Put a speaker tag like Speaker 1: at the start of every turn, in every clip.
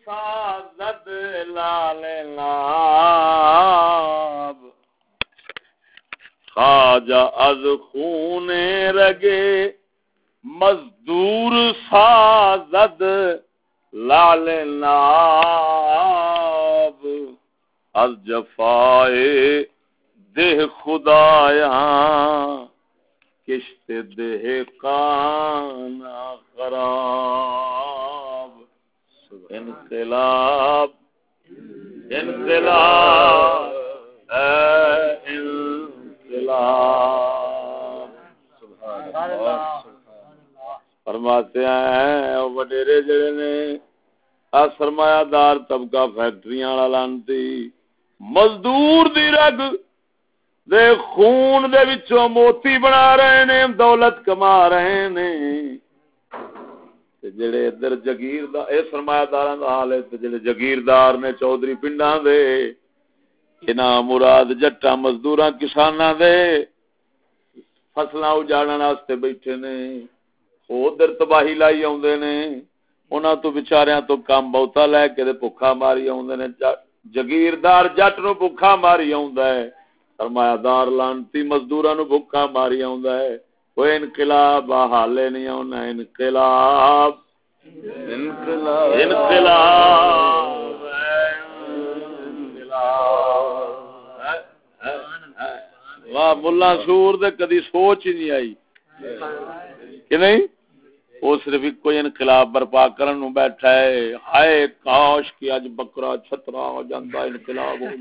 Speaker 1: سازد لال ناب خواجہ از خون رگے مزدور سازد لال ناب از جفائے دہ خدایاں کشت دہ کانا خراب انقلاب انقلاب انقلاب سبحان اللہ فرماتے ہیں او وڈیرے جڑے نے آ سرمایہ دار طبقہ فیکٹریاں والا لانتی مزدور دی رگ دے خون دے وچوں موتی بنا رہے نے دولت کما رہے نے تے جڑے ادھر جگیردار اے سرمایہ داراں دا حال ہے تے جڑے جگیردار نے چودھری پنڈاں دے انہاں مراد جٹاں مزدوراں کساناں دے فصلاں اجاڑن واسطے بیٹھے نے او ادھر تباہی لائی اوندے نے انہاں تو بیچاریاں تو کام بہتا لے کے تے بھکھا ماری اوندے نے جگیردار جٹ نو بھکھا ماری اوندا ہے سرمایہ دار لانتی مزدوراں نو بھکھا ماری اوندا ہے او انقلاب حالے نہیں ہونا انقلاب انقلاب انقلاب واہ ملا سور دے کدی سوچ ہی نہیں آئی کہ نہیں وہ صرف کوئی انقلاب برپا کرن نو بیٹھا ہے ہائے کاش کہ اج بکرا چھترا ہو جاندا انقلاب ہو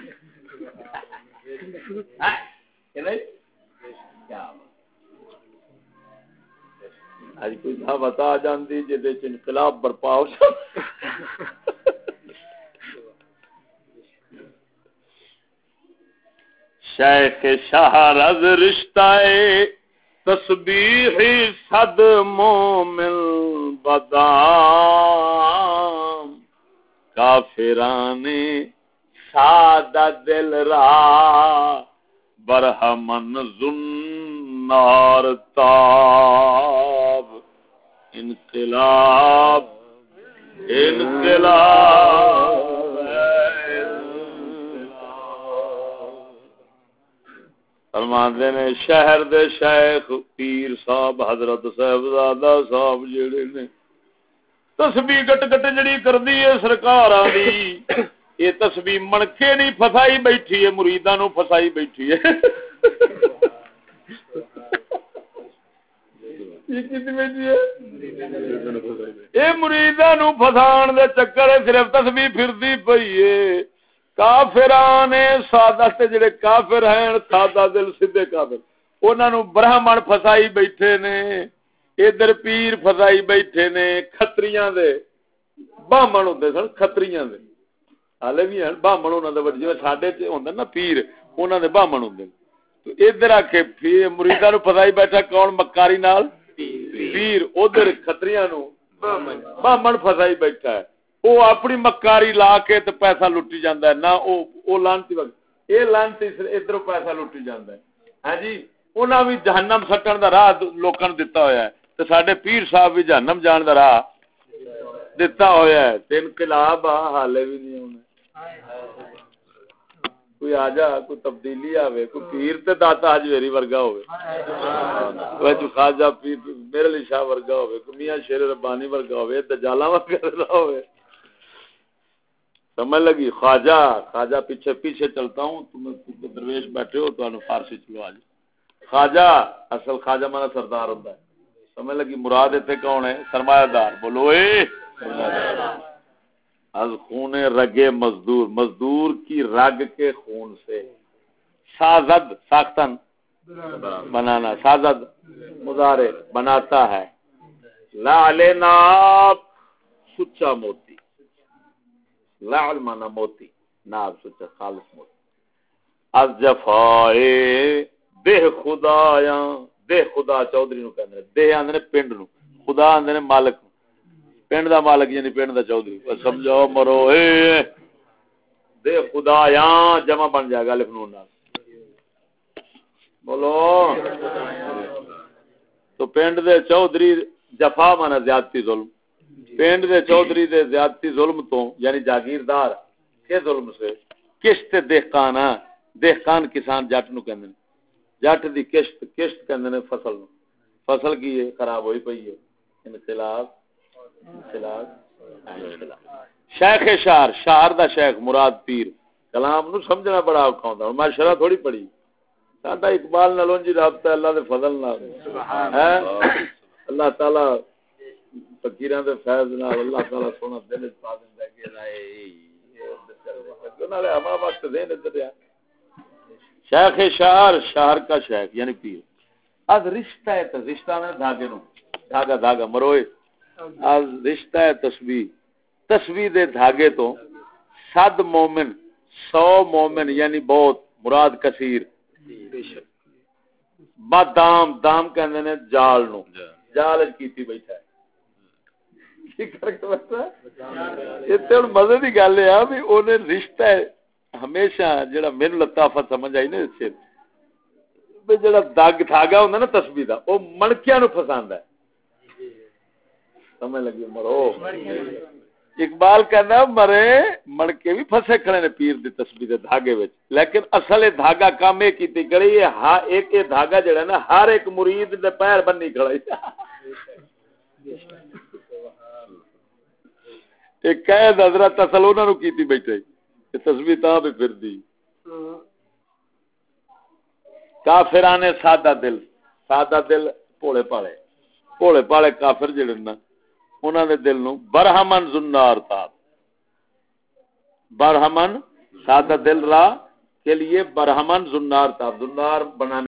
Speaker 1: اج کوئی تھا بتا جاندی جے انقلاب برپا ہو شیخ شہرز رشتہ تسبیح صد مومن بدام کافرانی سادہ دل را برہمن زنار تاب انقلاب انقلاب فرماندے نے شہر دے شیخ پیر صاحب حضرت صاحبزادہ صاحب جڑے نے تسبیح گٹ گٹ جڑی کردی ہے سرکاراں دی یہ تسبیح منکے نہیں پھسائی بیٹھی ہے مریداں نو پھسائی بیٹھی ہے یہ کس میں جی ہے اے مریداں نو پھسان دے چکر صرف تسبیح پھردی پئی ہے کافران سادہ تے جڑے کافر ہیں سادہ دل سیدھے کافر انہاں نو برہمن پھسائی بیٹھے نے ادھر پیر پھسائی بیٹھے نے کھتریاں دے بامن ہوندے سن کھتریاں دے حالے بھی ہیں بامن انہاں دے وڈے جویں ساڈے تے ہوندا نا پیر انہاں دے بامن ہوندے تو ادھر آ کے مریداں نو پھسائی بیٹھا کون مکاری نال پیر ادھر کھتریاں نو بامن پھسائی بیٹھا ہے وہ اپنی مکاری لا کے تے پیسہ لٹی جاندا ہے نہ او لانتی وقت اے لانتی ادھروں پیسہ لٹی جاندا ہے ہاں جی انہاں بھی جہنم سٹن دا راہ لوکاں نوں دتا ہویا ہے تے ساڈے پیر صاحب بھی جہنم جان دا راہ دتا ہویا ہے تے انقلاب حالے بھی نہیں ہونا کوئی آ جا کوئی تبدیلی آوے کوئی پیر تے داتا حجویری ورگا ہوے کوئی جو خواجہ پیر میرے علی شاہ ورگا ہوے کوئی میاں شیر ربانی ورگا ہوے دجالاں ورگا نہ ہوے سمجھ لگی خواجہ پیچھے پیچھے چلتا ہوں تم درویش بیٹھے ہو تو فارسی چلو آج خواجہ اصل خواجہ مانا سردار ہوتا ہے سمجھ لگی مراد اتنے کون ہے سرمایہ دار بولو اے از خون رگے مزدور کی رگ کے خون سے سازد ساختن بنانا سازد مضارع بناتا ہے لعل ناب سچا موتی لعل مانا موتی ناب سچا خالص موتی از جفائے دہ خدایاں دہ خدا چودھری نو کہندے دہ آندے نے پنڈ نو خدا آندے نے مالک پنڈ دا مالک یعنی پنڈ دا چودھری سمجھو مرو اے دے خدایاں جمع بن جائے گا الف نون نال بولو تو پنڈ دے چودھری جفا مانا زیادتی ظلم پنڈ دے چودھری دے زیادتی ظلم تو یعنی جاگیردار کے ظلم سے کشت دہقان کسان جٹ نو کہندے نے جٹ دی کشت کہندے نے فصل نو فصل کی ہے خراب ہوئی پئی ہے انقلاب شیخ شعر دا شیخ مراد پیر کلام نو سمجھنا بڑا اوکھا ہوندا میں شرح تھوڑی پڑھی ساڈا اقبال نالوں جی رابطہ اللہ دے فضل نال ہے اللہ تعالی فقیراں دے فیض نال اللہ تعالی سونا دل وچ پا دیندا کہ نالے ہمارا وقت دین ادھر شیخ شعر کا شیخ یعنی پیر از رشتہ ہے رشتہ میں دھاگے نو دھاگا مروئے از رشتہ ہے تسبیح دے دھاگے تو 100 مومن 100 مومن یعنی بہت مراد کثیر با دام کہندے نے جال نو جال وچ کیتی بیٹھا ہے کی کر کے بیٹھا ہے تے مزے دی گل ہے بھی اونے رشتہ ہے ہمیشہ جڑا مینوں لطافت سمجھ آئی نا اس سے بھی جڑا دھاگا ہوندا نا تسبیح دا او مڑکیاں نو پھساندا ہے سمجھ لگی مرو اقبال کہنا مرے مڑکے بھی پھسے کھڑے نے پیر دی تسبیح دے دھاگے وچ لیکن اصل اے دھاگا کام اے کیتی گئی ہے ایک اے دھاگا جڑا نا ہر ایک مرید دے پیر بننی کھڑا ہے ایک قید حضرت اصل انہاں نو کیتی بیٹھے کہ تسبیح تا بھی پھر دی کافرانے سادہ دل بھولے پالے کافر جڑے نا انہاں دے دل نو برہمن زنار تھا برہمن سادہ دل را کے لیے برہمن زنار تھا زنار بنانے